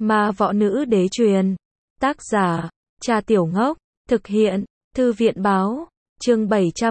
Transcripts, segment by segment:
Ma võ nữ đế truyền. Tác giả, Trà Tiểu Ngốc. Thực hiện, Thư viện báo. Chương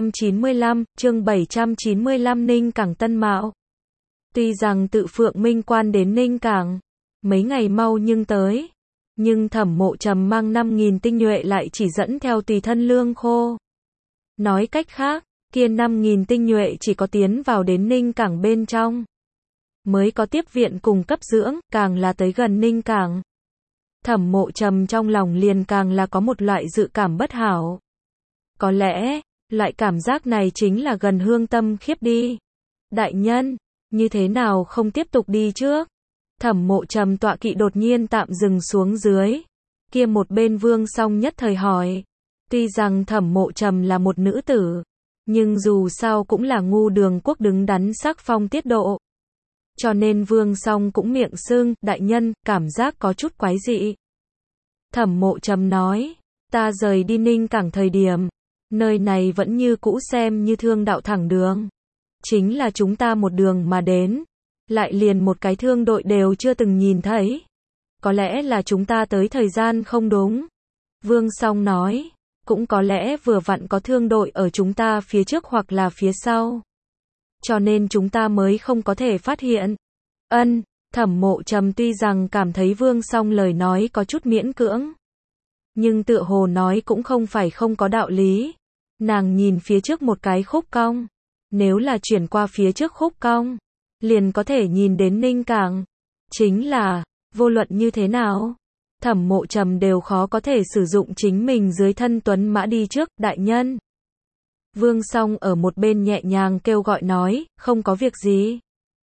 795, Ninh Cảng Tân Mạo. Tuy rằng tự Phượng Minh Quan đến Ninh Cảng, mấy ngày mau nhưng tới. Nhưng Thẩm Mộ Trầm mang 5.000 tinh nhuệ lại chỉ dẫn theo tùy thân lương khô. Nói cách khác, kia 5.000 tinh nhuệ chỉ có tiến vào đến Ninh Cảng bên trong, mới có tiếp viện cùng cấp dưỡng, càng là tới gần Ninh Cảng. Thẩm Mộ Trầm trong lòng liền càng là có một loại dự cảm bất hảo. Có lẽ, loại cảm giác này chính là gần Hương Tâm Khiếp đi. Đại nhân, như thế nào không tiếp tục đi trước? Thẩm Mộ Trầm tọa kỵ đột nhiên tạm dừng xuống dưới. Kia một bên Vương Song nhất thời hỏi. Tuy rằng Thẩm Mộ Trầm là một nữ tử, nhưng dù sao cũng là ngu đường quốc đứng đắn sắc phong tiết độ. Cho nên Vương Song cũng miệng sưng, đại nhân, cảm giác có chút quái dị. Thẩm Mộ Trầm nói, ta rời đi Ninh Cảng thời điểm, nơi này vẫn như cũ xem như thương đạo thẳng đường. Chính là chúng ta một đường mà đến, lại liền một cái thương đội đều chưa từng nhìn thấy. Có lẽ là chúng ta tới thời gian không đúng. Vương Song nói, cũng có lẽ vừa vặn có thương đội ở chúng ta phía trước hoặc là phía sau. Cho nên chúng ta mới không có thể phát hiện. Thẩm Mộ Trầm tuy rằng cảm thấy Vương Song lời nói có chút miễn cưỡng, nhưng tựa hồ nói cũng không phải không có đạo lý. Nàng nhìn phía trước một cái khúc cong. Nếu là chuyển qua phía trước khúc cong, liền có thể nhìn đến Ninh Cảng. Chính là, vô luận như thế nào, Thẩm Mộ Trầm đều khó có thể sử dụng chính mình dưới thân tuấn mã đi trước, đại nhân. Vương Song ở một bên nhẹ nhàng kêu gọi nói, không có việc gì.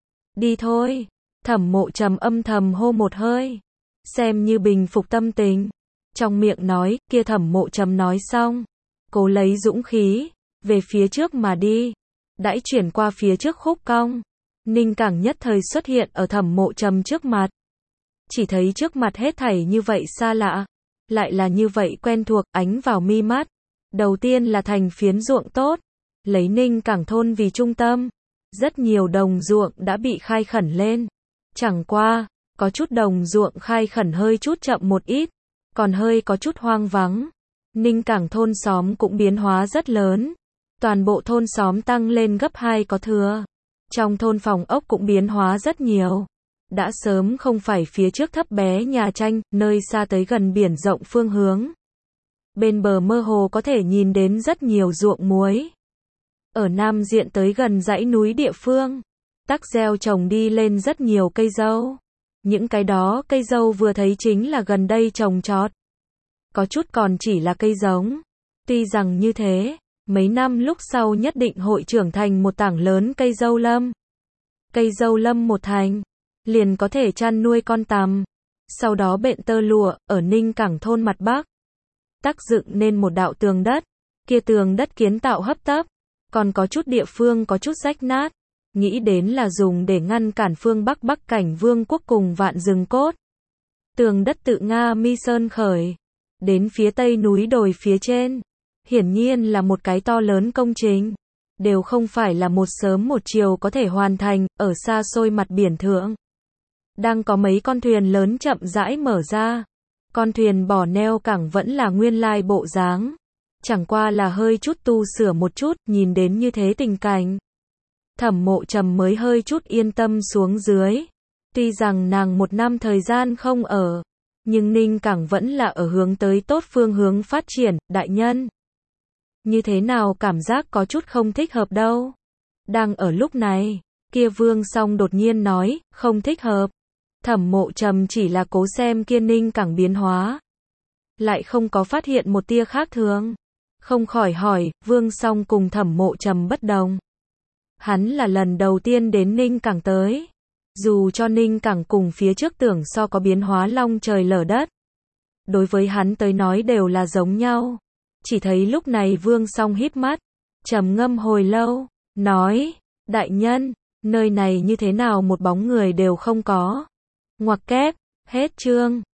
Đi thôi. Thẩm Mộ Trầm âm thầm hô một hơi, xem như bình phục tâm tình. Trong miệng nói, kia Thẩm Mộ Trầm nói xong, cố lấy dũng khí, về phía trước mà đi. Đãi chuyển qua phía trước khúc cong, Ninh Cảng nhất thời xuất hiện ở Thẩm Mộ Trầm trước mặt. Chỉ thấy trước mặt hết thảy như vậy xa lạ, lại là như vậy quen thuộc, ánh vào mi mắt. Đầu tiên là thành phiến ruộng tốt, lấy Ninh Cảng thôn vì trung tâm. Rất nhiều đồng ruộng đã bị khai khẩn lên. Chẳng qua, có chút đồng ruộng khai khẩn hơi chút chậm một ít, còn hơi có chút hoang vắng. Ninh Cảng thôn xóm cũng biến hóa rất lớn. Toàn bộ thôn xóm tăng lên gấp 2 có thừa. Trong thôn phòng ốc cũng biến hóa rất nhiều. Đã sớm không phải phía trước thấp bé nhà tranh, nơi xa tới gần biển rộng phương hướng. Bên bờ mơ hồ có thể nhìn đến rất nhiều ruộng muối. Ở nam diện tới gần dãy núi địa phương, tắc gieo trồng đi lên rất nhiều cây dâu. Những cái đó cây dâu vừa thấy chính là gần đây trồng trọt. Có chút còn chỉ là cây giống. Tuy rằng như thế, mấy năm lúc sau nhất định hội trưởng thành một tảng lớn cây dâu lâm. Cây dâu lâm một thành, liền có thể chăn nuôi con tằm. Sau đó bện tơ lụa, ở Ninh Cảng thôn mặt bắc, tác dựng nên một đạo tường đất. Kia tường đất kiến tạo hấp tấp, còn có chút địa phương có chút rách nát. Nghĩ đến là dùng để ngăn cản phương Bắc Bắc Cảnh Vương quốc cùng Vạn Rừng Cốt. Tường đất tự Nga Mi Sơn khởi, đến phía tây núi đồi phía trên. Hiển nhiên là một cái to lớn công trình. Đều không phải là một sớm một chiều có thể hoàn thành, ở xa xôi mặt biển thượng. Đang có mấy con thuyền lớn chậm rãi mở ra. Con thuyền bỏ neo cảng vẫn là nguyên lai bộ dáng. Chẳng qua là hơi chút tu sửa một chút, nhìn đến như thế tình cảnh. Thẩm Mộ Trầm mới hơi chút yên tâm xuống dưới. Tuy rằng nàng một năm thời gian không ở, nhưng Ninh Cảng vẫn là ở hướng tới tốt phương hướng phát triển, đại nhân. Như thế nào cảm giác có chút không thích hợp đâu. Đang ở lúc này, kia Vương Song đột nhiên nói, không thích hợp. Thẩm Mộ Trầm chỉ là cố xem kia Ninh Cảng biến hóa, lại không có phát hiện một tia khác thường. Không khỏi hỏi, Vương Song cùng Thẩm Mộ Trầm bất đồng. Hắn là lần đầu tiên đến Ninh Cảng tới. Dù cho Ninh Cảng cùng phía trước tưởng so có biến hóa long trời lở đất, đối với hắn tới nói đều là giống nhau. Chỉ thấy lúc này Vương Song híp mắt, trầm ngâm hồi lâu, nói, đại nhân, nơi này như thế nào một bóng người đều không có. Ngoặc kép, hết chương.